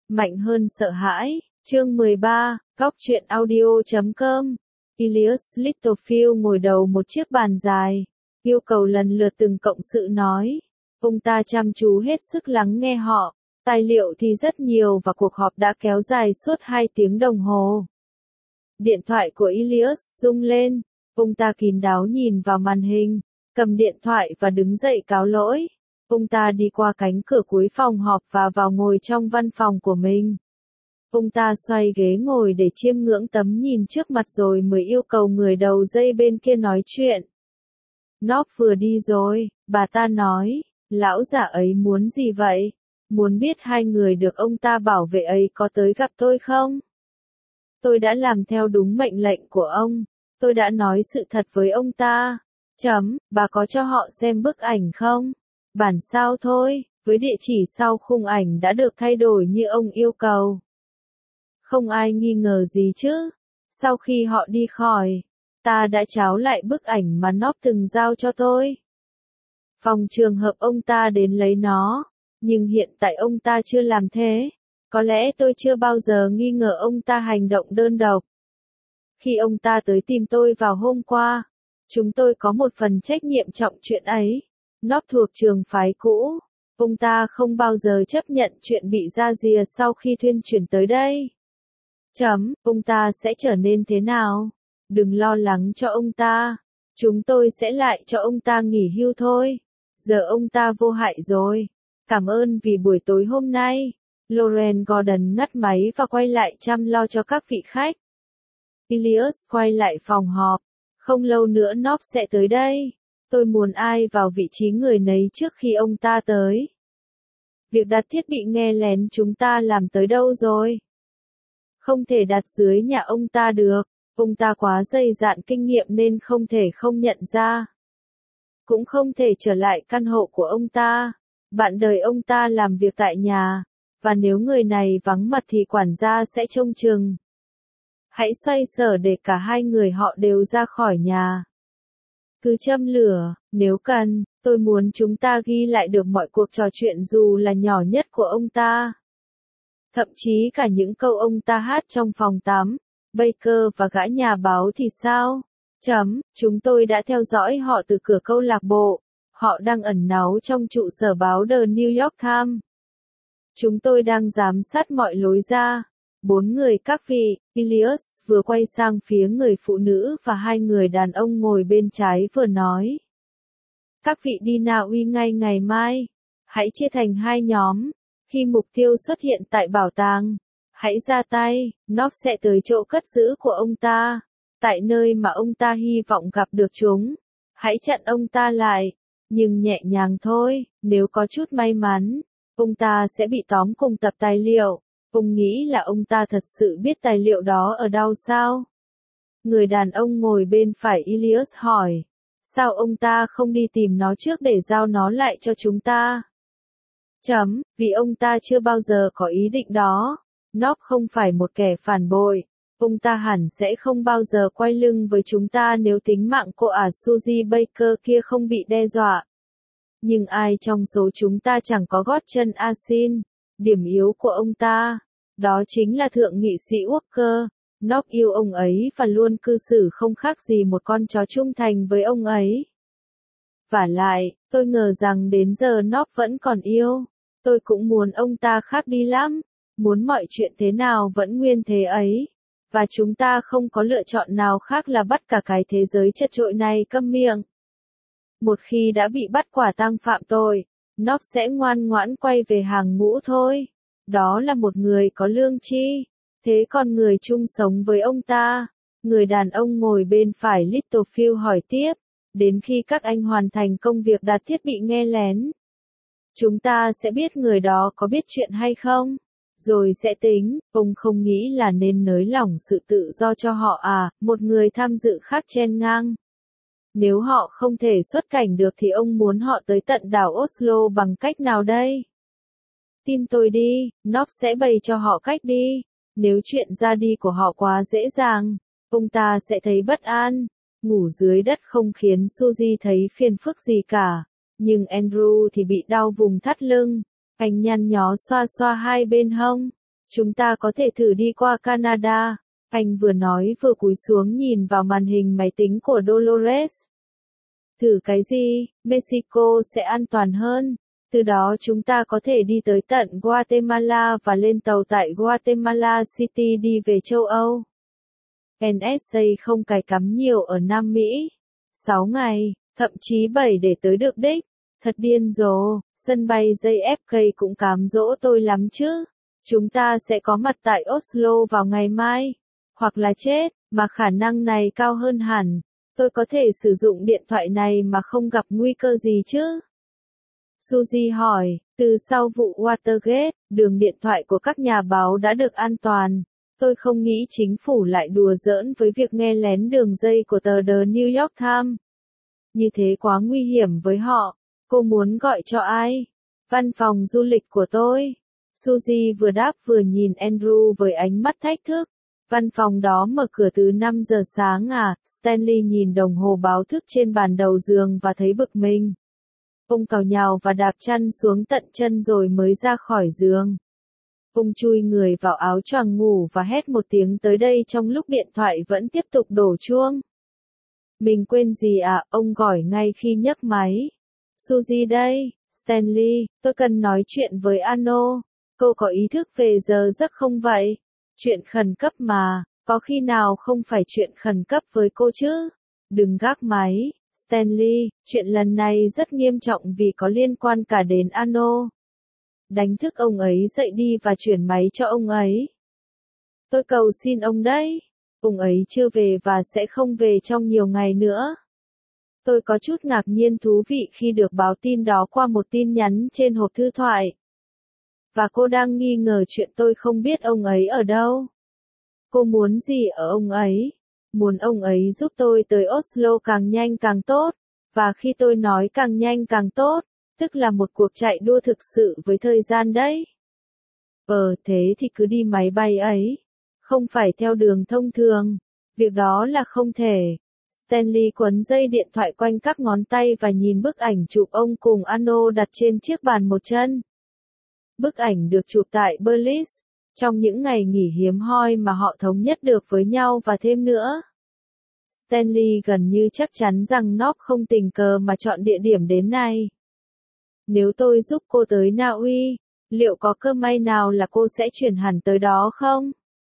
Mạnh hơn sợ hãi. Chương 13, Góc truyện audio.com. Elias Littlefield ngồi đầu một chiếc bàn dài, yêu cầu lần lượt từng cộng sự nói. Ông ta chăm chú hết sức lắng nghe họ, tài liệu thì rất nhiều và cuộc họp đã kéo dài suốt 2 tiếng đồng hồ. Điện thoại của Elias rung lên, ông ta kín đáo nhìn vào màn hình, cầm điện thoại và đứng dậy cáo lỗi. Ông ta đi qua cánh cửa cuối phòng họp và vào ngồi trong văn phòng của mình. Ông ta xoay ghế ngồi để chiêm ngưỡng tấm nhìn trước mặt rồi mới yêu cầu người đầu dây bên kia nói chuyện. Nó vừa đi rồi, bà ta nói, lão già ấy muốn gì vậy? Muốn biết 2 người được ông ta bảo vệ ấy có tới gặp tôi không? Tôi đã làm theo đúng mệnh lệnh của ông, tôi đã nói sự thật với ông ta. Bà có cho họ xem bức ảnh không? Bản sao thôi, với địa chỉ sau khung ảnh đã được thay đổi như ông yêu cầu. Không ai nghi ngờ gì chứ. Sau khi họ đi khỏi, ta đã tráo lại bức ảnh mà nó từng giao cho tôi. Phòng trường hợp ông ta đến lấy nó, nhưng hiện tại ông ta chưa làm thế. Có lẽ tôi chưa bao giờ nghi ngờ ông ta hành động đơn độc. Khi ông ta tới tìm tôi vào hôm qua, chúng tôi có một phần trách nhiệm trọng chuyện ấy. Nó thuộc trường phái cũ. Ông ta không bao giờ chấp nhận chuyện bị ra rìa sau khi thuyên chuyển tới đây. Ông ta sẽ trở nên thế nào? Đừng lo lắng cho ông ta. Chúng tôi sẽ lại cho ông ta nghỉ hưu thôi. Giờ ông ta vô hại rồi. Cảm ơn vì buổi tối hôm nay. Lauren Gordon ngắt máy và quay lại chăm lo cho các vị khách. Elias quay lại phòng họp. Không lâu nữa nó sẽ tới đây. Tôi muốn ai vào vị trí người nấy trước khi ông ta tới. Việc đặt thiết bị nghe lén chúng ta làm tới đâu rồi? Không thể đặt dưới nhà ông ta được. Ông ta quá dày dạn kinh nghiệm nên không thể không nhận ra. Cũng không thể trở lại căn hộ của ông ta. Bạn đời ông ta làm việc tại nhà. Và nếu người này vắng mặt thì quản gia sẽ trông chừng. Hãy xoay sở để cả 2 người họ đều ra khỏi nhà. Cứ châm lửa, nếu cần, tôi muốn chúng ta ghi lại được mọi cuộc trò chuyện dù là nhỏ nhất của ông ta. Thậm chí cả những câu ông ta hát trong phòng tắm. Baker và gã nhà báo thì sao? Chúng tôi đã theo dõi họ từ cửa câu lạc bộ. Họ đang ẩn náu trong trụ sở báo The New York Times. Chúng tôi đang giám sát mọi lối ra. 4 người các vị. Elias vừa quay sang phía người phụ nữ và 2 người đàn ông ngồi bên trái vừa nói. Các vị đi Na Uy ngay ngày mai. Hãy chia thành 2 nhóm. Khi mục tiêu xuất hiện tại bảo tàng, hãy ra tay. Nó sẽ tới chỗ cất giữ của ông ta. Tại nơi mà ông ta hy vọng gặp được chúng. Hãy chặn ông ta lại. Nhưng nhẹ nhàng thôi, nếu có chút may mắn, ông ta sẽ bị tóm cùng tập tài liệu. Ông nghĩ là ông ta thật sự biết tài liệu đó ở đâu sao? Người đàn ông ngồi bên phải Elias hỏi. Sao ông ta không đi tìm nó trước để giao nó lại cho chúng ta? Vì ông ta chưa bao giờ có ý định đó. Nó không phải một kẻ phản bội. Ông ta hẳn sẽ không bao giờ quay lưng với chúng ta nếu tính mạng cô Suzy Baker kia không bị đe dọa. Nhưng ai trong số chúng ta chẳng có gót chân Asin. Điểm yếu của ông ta, đó chính là thượng nghị sĩ Walker. Nó yêu ông ấy và luôn cư xử không khác gì một con chó trung thành với ông ấy. Vả lại, tôi ngờ rằng đến giờ nó vẫn còn yêu. Tôi cũng muốn ông ta khác đi lắm. Muốn mọi chuyện thế nào vẫn nguyên thế ấy. Và chúng ta không có lựa chọn nào khác là bắt cả cái thế giới chật chội này câm miệng. Một khi đã bị bắt quả tang phạm tội, nó sẽ ngoan ngoãn quay về hàng ngũ thôi. Đó là một người có lương tri. Thế còn người chung sống với ông ta? Người đàn ông ngồi bên phải Littlefield hỏi tiếp. Đến khi các anh hoàn thành công việc đặt thiết bị nghe lén, chúng ta sẽ biết người đó có biết chuyện hay không? Rồi sẽ tính. Ông không nghĩ là nên nới lỏng sự tự do cho họ à? Một người tham dự khác chen ngang. Nếu họ không thể xuất cảnh được thì ông muốn họ tới tận đảo Oslo bằng cách nào đây? Tin tôi đi, nó sẽ bày cho họ cách đi. Nếu chuyện ra đi của họ quá dễ dàng, ông ta sẽ thấy bất an. Ngủ dưới đất không khiến Suzy thấy phiền phức gì cả. Nhưng Andrew thì bị đau vùng thắt lưng. Anh nhăn nhó xoa xoa 2 bên hông. Chúng ta có thể thử đi qua Canada. Anh vừa nói vừa cúi xuống nhìn vào màn hình máy tính của Dolores. Thử cái gì? Mexico sẽ an toàn hơn. Từ đó chúng ta có thể đi tới tận Guatemala và lên tàu tại Guatemala City đi về châu Âu. NSA không cài cắm nhiều ở Nam Mỹ. 6 ngày, thậm chí 7 để tới được đích. Thật điên rồ, sân bay JFK cũng cám dỗ tôi lắm chứ. Chúng ta sẽ có mặt tại Oslo vào ngày mai. Hoặc là chết, mà khả năng này cao hơn hẳn. Tôi có thể sử dụng điện thoại này mà không gặp nguy cơ gì chứ? Suzy hỏi, từ sau vụ Watergate, đường điện thoại của các nhà báo đã được an toàn. Tôi không nghĩ chính phủ lại đùa giỡn với việc nghe lén đường dây của tờ The New York Times. Như thế quá nguy hiểm với họ. Cô muốn gọi cho ai? Văn phòng du lịch của tôi. Suzy vừa đáp vừa nhìn Andrew với ánh mắt thách thức. Văn phòng đó mở cửa từ 5 giờ sáng à? Stanley nhìn đồng hồ báo thức trên bàn đầu giường và thấy bực mình. Ông cào nhào và đạp chăn xuống tận chân rồi mới ra khỏi giường. Ông chui người vào áo choàng ngủ và hét một tiếng tới đây trong lúc điện thoại vẫn tiếp tục đổ chuông. Mình quên gì à? Ông gọi ngay khi nhấc máy. Suzy đây, Stanley, tôi cần nói chuyện với Arno. Cô có ý thức về giờ giấc không vậy? Chuyện khẩn cấp mà, có khi nào không phải chuyện khẩn cấp với cô chứ? Đừng gác máy, Stanley, chuyện lần này rất nghiêm trọng vì có liên quan cả đến Arno. Đánh thức ông ấy dậy đi và chuyển máy cho ông ấy. Tôi cầu xin ông đấy. Ông ấy chưa về và sẽ không về trong nhiều ngày nữa. Tôi có chút ngạc nhiên thú vị khi được báo tin đó qua một tin nhắn trên hộp thư thoại. Và cô đang nghi ngờ chuyện tôi không biết ông ấy ở đâu. Cô muốn gì ở ông ấy? Muốn ông ấy giúp tôi tới Oslo càng nhanh càng tốt. Và khi tôi nói càng nhanh càng tốt, tức là một cuộc chạy đua thực sự với thời gian đấy. Thế thì cứ đi máy bay ấy. Không phải theo đường thông thường. Việc đó là không thể. Stanley quấn dây điện thoại quanh các ngón tay và nhìn bức ảnh chụp ông cùng Arno đặt trên chiếc bàn một chân. Bức ảnh được chụp tại Belize, trong những ngày nghỉ hiếm hoi mà họ thống nhất được với nhau và thêm nữa. Stanley gần như chắc chắn rằng Nob không tình cờ mà chọn địa điểm đến này. Nếu tôi giúp cô tới Na Uy, liệu có cơ may nào là cô sẽ chuyển hẳn tới đó không?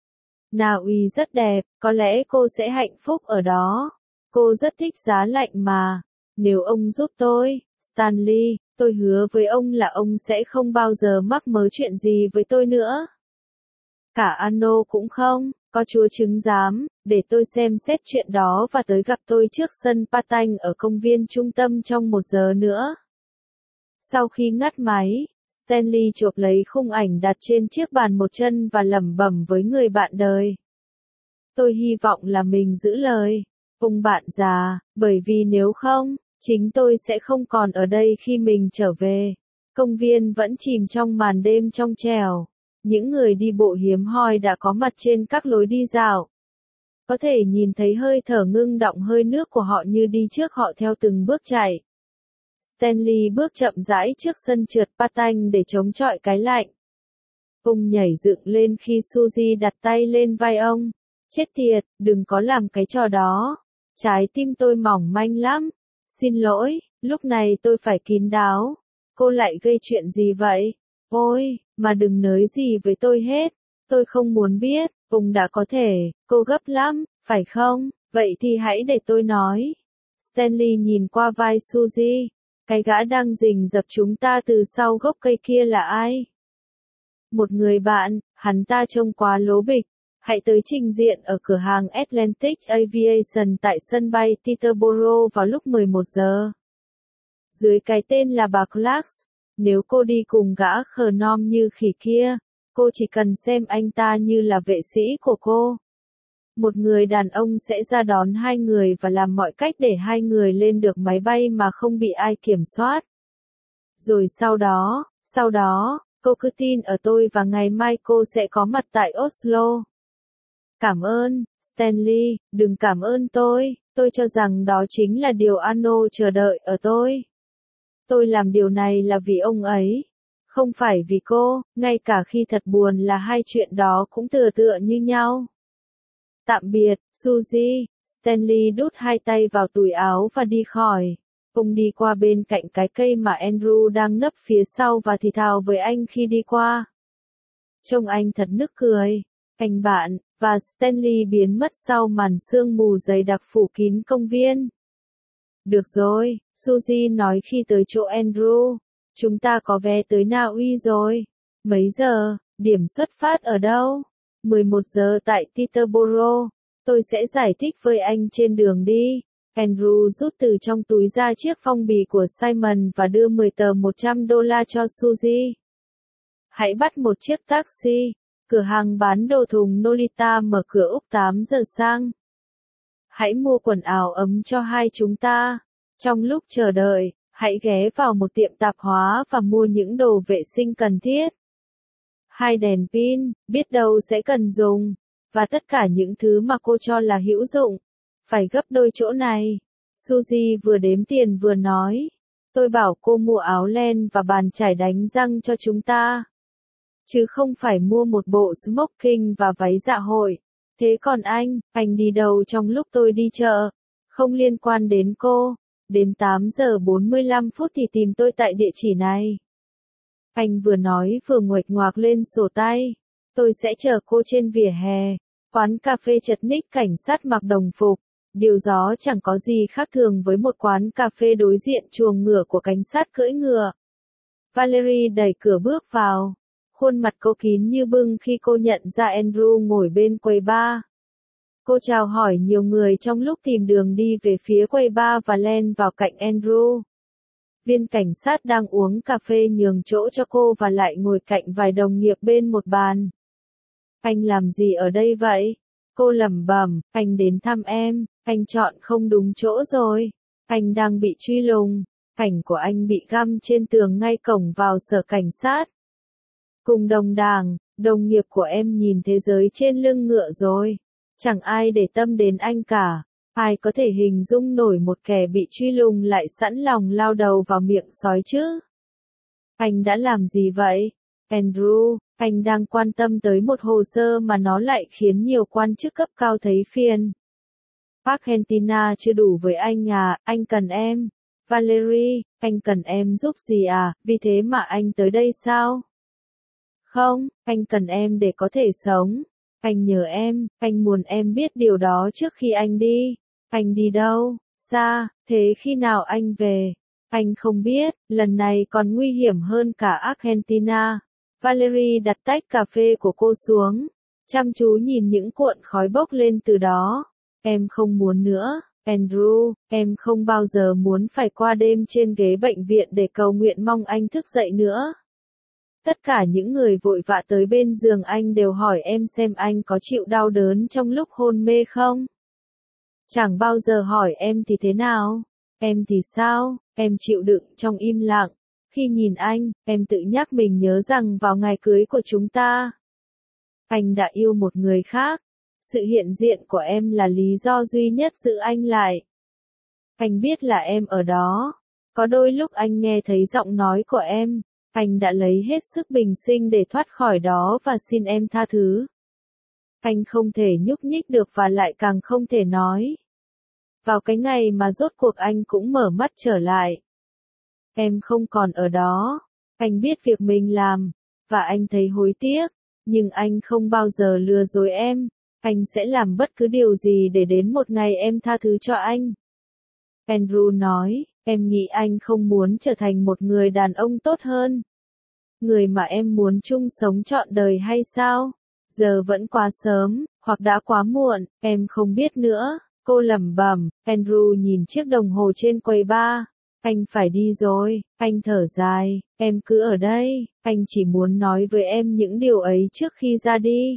Na Uy rất đẹp, có lẽ cô sẽ hạnh phúc ở đó. Cô rất thích giá lạnh mà. Nếu ông giúp tôi, Stanley, tôi hứa với ông là ông sẽ không bao giờ mắc mớ chuyện gì với tôi nữa. Cả Arno cũng không, có chúa chứng giám, để tôi xem xét chuyện đó và tới gặp tôi trước sân Patanh ở công viên trung tâm trong 1 giờ nữa. Sau khi ngắt máy, Stanley chụp lấy khung ảnh đặt trên chiếc bàn một chân và lẩm bẩm với người bạn đời. Tôi hy vọng là mình giữ lời, ông bạn già, bởi vì nếu không, chính tôi sẽ không còn ở đây khi mình trở về. Công viên vẫn chìm trong màn đêm trong trẻo. Những người đi bộ hiếm hoi đã có mặt trên các lối đi dạo. Có thể nhìn thấy hơi thở ngưng đọng hơi nước của họ như đi trước họ theo từng bước chạy. Stanley bước chậm rãi trước sân trượt patin để chống chọi cái lạnh. Ông nhảy dựng lên khi Suzy đặt tay lên vai ông. Chết tiệt, đừng có làm cái trò đó. Trái tim tôi mỏng manh lắm. Xin lỗi, lúc này tôi phải kín đáo. Cô lại gây chuyện gì vậy? Ôi, mà đừng nói gì với tôi hết. Tôi không muốn biết, ông đã có thể, cô gấp lắm, phải không? Vậy thì hãy để tôi nói. Stanley nhìn qua vai Suzy. Cái gã đang rình rập chúng ta từ sau gốc cây kia là ai? Một người bạn, hắn ta trông quá lố bịch. Hãy tới trình diện ở cửa hàng Atlantic Aviation tại sân bay Teterboro vào lúc 11 giờ. Dưới cái tên là bà Clarks. Nếu cô đi cùng gã khờ nom như khỉ kia, cô chỉ cần xem anh ta như là vệ sĩ của cô. Một người đàn ông sẽ ra đón hai người và làm mọi cách để hai người lên được máy bay mà không bị ai kiểm soát. Rồi sau đó, cô cứ tin ở tôi và ngày mai cô sẽ có mặt tại Oslo. Cảm ơn, Stanley, đừng cảm ơn tôi cho rằng đó chính là điều Arno chờ đợi ở tôi. Tôi làm điều này là vì ông ấy. Không phải vì cô, ngay cả khi thật buồn là hai chuyện đó cũng tựa tựa như nhau. Tạm biệt, Suzy. Stanley đút hai tay vào túi áo và đi khỏi. Ông đi qua bên cạnh cái cây mà Andrew đang nấp phía sau và thì thào với anh khi đi qua. Trông anh thật nức cười. Anh bạn, và Stanley biến mất sau màn sương mù dày đặc phủ kín công viên. Được rồi, Suzy nói khi tới chỗ Andrew. Chúng ta có vé tới Na Uy rồi. Mấy giờ, điểm xuất phát ở đâu? 11 giờ tại Teterboro. Tôi sẽ giải thích với anh trên đường đi. Andrew rút từ trong túi ra chiếc phong bì của Simon và đưa 10 tờ $100 cho Suzy. Hãy bắt một chiếc taxi. Cửa hàng bán đồ thùng Nolita mở cửa lúc 8 giờ sáng. Hãy mua quần áo ấm cho hai chúng ta. Trong lúc chờ đợi, hãy ghé vào một tiệm tạp hóa và mua những đồ vệ sinh cần thiết. 2 đèn pin, biết đâu sẽ cần dùng. Và tất cả những thứ mà cô cho là hữu dụng. Phải gấp đôi chỗ này. Suzy vừa đếm tiền vừa nói. Tôi bảo cô mua áo len và bàn chải đánh răng cho chúng ta. Chứ không phải mua một bộ smoking và váy dạ hội. Thế còn anh đi đâu trong lúc tôi đi chợ? Không liên quan đến cô. Đến 8 giờ 45 phút thì tìm tôi tại địa chỉ này. Anh vừa nói vừa nguệch ngoạc lên sổ tay. Tôi sẽ chờ cô trên vỉa hè. Quán cà phê chật ních cảnh sát mặc đồng phục. Điều đó chẳng có gì khác thường với một quán cà phê đối diện chuồng ngựa của cảnh sát cưỡi ngựa. Valerie đẩy cửa bước vào. Khuôn mặt cô kín như bưng khi cô nhận ra Andrew ngồi bên quầy bar. Cô chào hỏi nhiều người trong lúc tìm đường đi về phía quầy bar và len vào cạnh Andrew. Viên cảnh sát đang uống cà phê nhường chỗ cho cô và lại ngồi cạnh vài đồng nghiệp bên một bàn. Anh làm gì ở đây vậy? Cô lẩm bẩm, anh đến thăm em, anh chọn không đúng chỗ rồi. Anh đang bị truy lùng. Ảnh của anh bị găm trên tường ngay cổng vào sở cảnh sát. Cùng đồng đảng, đồng nghiệp của em nhìn thế giới trên lưng ngựa rồi. Chẳng ai để tâm đến anh cả. Ai có thể hình dung nổi một kẻ bị truy lùng lại sẵn lòng lao đầu vào miệng sói chứ? Anh đã làm gì vậy? Andrew, anh đang quan tâm tới một hồ sơ mà nó lại khiến nhiều quan chức cấp cao thấy phiền. Argentina chưa đủ với anh à, anh cần em. Valerie, anh cần em giúp gì à, vì thế mà anh tới đây sao? Không, anh cần em để có thể sống. Anh nhờ em, anh muốn em biết điều đó trước khi anh đi. Anh đi đâu? Xa, thế khi nào anh về? Anh không biết, lần này còn nguy hiểm hơn cả Argentina. Valerie đặt tách cà phê của cô xuống, chăm chú nhìn những cuộn khói bốc lên từ đó. Em không muốn nữa, Andrew, em không bao giờ muốn phải qua đêm trên ghế bệnh viện để cầu nguyện mong anh thức dậy nữa. Tất cả những người vội vã tới bên giường anh đều hỏi em xem anh có chịu đau đớn trong lúc hôn mê không. Chẳng bao giờ hỏi em thì thế nào. Em thì sao, em chịu đựng trong im lặng. Khi nhìn anh, em tự nhắc mình nhớ rằng vào ngày cưới của chúng ta, anh đã yêu một người khác. Sự hiện diện của em là lý do duy nhất giữ anh lại. Anh biết là em ở đó. Có đôi lúc anh nghe thấy giọng nói của em. Anh đã lấy hết sức bình sinh để thoát khỏi đó và xin em tha thứ. Anh không thể nhúc nhích được và lại càng không thể nói. Vào cái ngày mà rốt cuộc anh cũng mở mắt trở lại. Em không còn ở đó. Anh biết việc mình làm, và anh thấy hối tiếc, nhưng anh không bao giờ lừa dối em. Anh sẽ làm bất cứ điều gì để đến một ngày em tha thứ cho anh. Andrew nói, em nghĩ anh không muốn trở thành một người đàn ông tốt hơn. Người mà em muốn chung sống trọn đời hay sao? Giờ vẫn quá sớm, hoặc đã quá muộn, em không biết nữa. Cô lẩm bẩm. Andrew nhìn chiếc đồng hồ trên quầy bar. Anh phải đi rồi, anh thở dài, em cứ ở đây, anh chỉ muốn nói với em những điều ấy trước khi ra đi.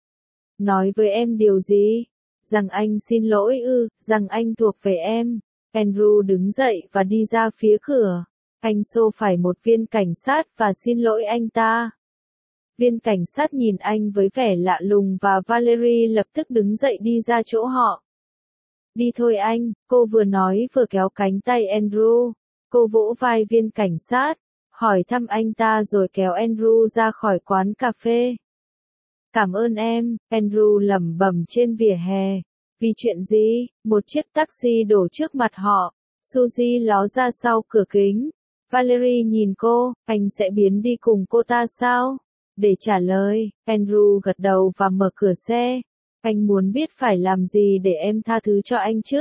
Nói với em điều gì? Rằng anh xin lỗi rằng anh thuộc về em. Andrew đứng dậy và đi ra phía cửa. Anh xô phải một viên cảnh sát và xin lỗi anh ta. Viên cảnh sát nhìn anh với vẻ lạ lùng và Valerie lập tức đứng dậy đi ra chỗ họ. Đi thôi anh, cô vừa nói vừa kéo cánh tay Andrew. Cô vỗ vai viên cảnh sát. hỏi thăm anh ta rồi kéo Andrew ra khỏi quán cà phê. Cảm ơn em, Andrew lẩm bẩm trên vỉa hè. Vì chuyện gì? Một chiếc taxi đổ trước mặt họ. Suzy ló ra sau cửa kính. Valerie nhìn cô, anh sẽ biến đi cùng cô ta sao? Để trả lời, Andrew gật đầu và mở cửa xe. Anh muốn biết phải làm gì để em tha thứ cho anh chứ?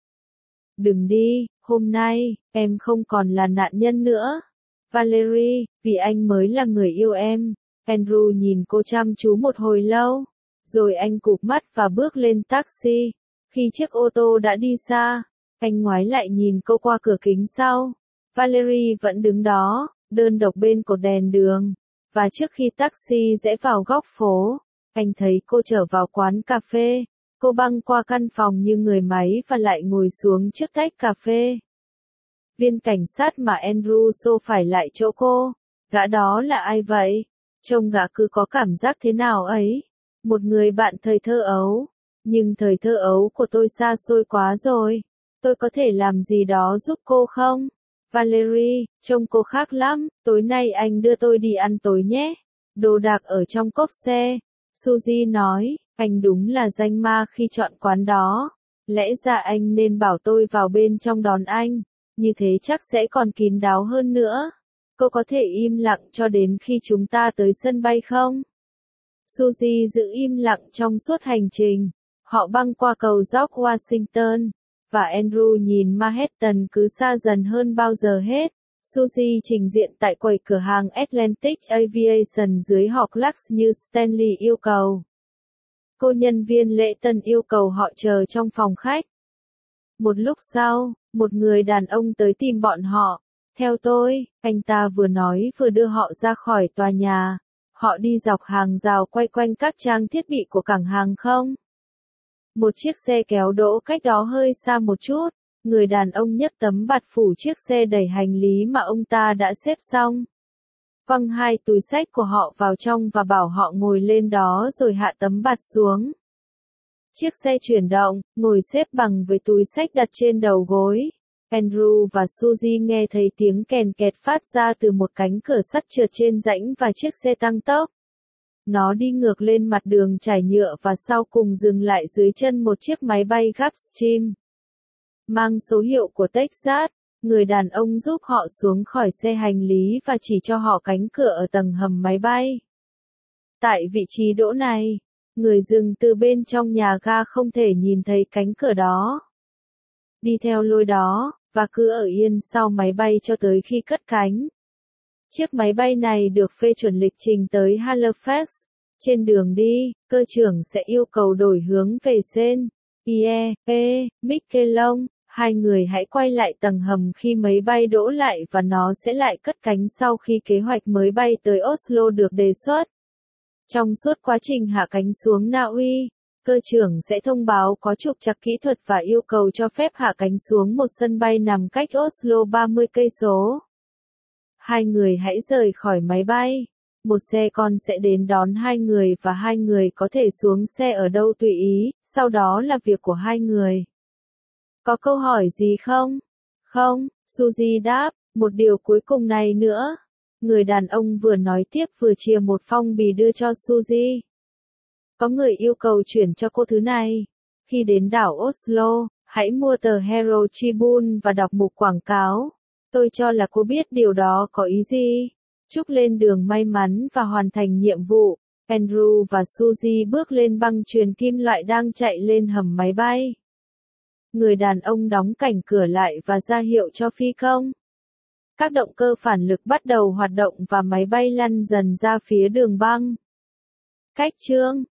Đừng đi, hôm nay, em không còn là nạn nhân nữa. Valerie, vì anh mới là người yêu em. Andrew nhìn cô chăm chú một hồi lâu. Rồi anh cụp mắt và bước lên taxi. Khi chiếc ô tô đã đi xa, anh ngoái lại nhìn cô qua cửa kính sau. Valerie vẫn đứng đó, đơn độc bên cột đèn đường. Và trước khi taxi rẽ vào góc phố, anh thấy cô trở vào quán cà phê. Cô băng qua căn phòng như người máy và lại ngồi xuống trước tách cà phê. Viên cảnh sát mà Andrew xô phải lại chỗ cô. Gã đó là ai vậy? Trông gã cứ có cảm giác thế nào ấy? Một người bạn thời thơ ấu. Nhưng thời thơ ấu của tôi xa xôi quá rồi. Tôi có thể làm gì đó giúp cô không? Valerie, trông cô khác lắm. Tối nay anh đưa tôi đi ăn tối nhé. Đồ đạc ở trong cốp xe. Suzy nói, anh đúng là danh ma khi chọn quán đó. Lẽ ra anh nên bảo tôi vào bên trong đón anh. Như thế chắc sẽ còn kín đáo hơn nữa. Cô có thể im lặng cho đến khi chúng ta tới sân bay không? Suzy giữ im lặng trong suốt hành trình. Họ băng qua cầu George Washington. Và Andrew nhìn Manhattan cứ xa dần hơn bao giờ hết. Suzy trình diện tại quầy cửa hàng Atlantic Aviation dưới họ Clark như Stanley yêu cầu. Cô nhân viên lễ tân yêu cầu họ chờ trong phòng khách. Một lúc sau, một người đàn ông tới tìm bọn họ. Theo tôi, anh ta vừa nói vừa đưa họ ra khỏi tòa nhà. Họ đi dọc hàng rào quay quanh các trang thiết bị của cảng hàng không. Một chiếc xe kéo đỗ cách đó hơi xa một chút. Người đàn ông nhấc tấm bạt phủ chiếc xe đẩy hành lý mà ông ta đã xếp xong. Quăng hai túi xách của họ vào trong và bảo họ ngồi lên đó rồi hạ tấm bạt xuống. Chiếc xe chuyển động, ngồi xếp bằng với túi xách đặt trên đầu gối. Andrew và Suzy nghe thấy tiếng kèn kẹt phát ra từ một cánh cửa sắt trượt trên rãnh và chiếc xe tăng tốc. Nó đi ngược lên mặt đường trải nhựa và sau cùng dừng lại dưới chân một chiếc máy bay Gulfstream. Mang số hiệu của Texas, người đàn ông giúp họ xuống khỏi xe hành lý và chỉ cho họ cánh cửa ở tầng hầm máy bay. Tại vị trí đỗ này, người dừng từ bên trong nhà ga không thể nhìn thấy cánh cửa đó. Đi theo lối đó, và cứ ở yên sau máy bay cho tới khi cất cánh. Chiếc máy bay này được phê chuẩn lịch trình tới Halifax. Trên đường đi, cơ trưởng sẽ yêu cầu đổi hướng về Saint Miquelon. Hai người hãy quay lại tầng hầm khi máy bay đỗ lại và nó sẽ lại cất cánh sau khi kế hoạch mới bay tới Oslo được đề xuất. Trong suốt quá trình hạ cánh xuống Na Uy, cơ trưởng sẽ thông báo có trục trặc kỹ thuật và yêu cầu cho phép hạ cánh xuống một sân bay nằm cách Oslo 30 cây số. Hai người hãy rời khỏi máy bay. Một xe con sẽ đến đón hai người và hai người có thể xuống xe ở đâu tùy ý, sau đó là việc của hai người. Có câu hỏi gì không? Không, Suzy đáp, một điều cuối cùng này nữa. Người đàn ông vừa nói tiếp vừa chìa một phong bì đưa cho Suzy. Có người yêu cầu chuyển cho cô thứ này. Khi đến đảo Oslo, hãy mua tờ Herald Tribune và đọc mục quảng cáo. Tôi cho là cô biết điều đó có ý gì. Chúc lên đường may mắn và hoàn thành nhiệm vụ. Andrew và Suzy bước lên băng chuyền kim loại đang chạy lên hầm máy bay. Người đàn ông đóng cảnh cửa lại và ra hiệu cho phi công. Các động cơ phản lực bắt đầu hoạt động và máy bay lăn dần ra phía đường băng. Cách chương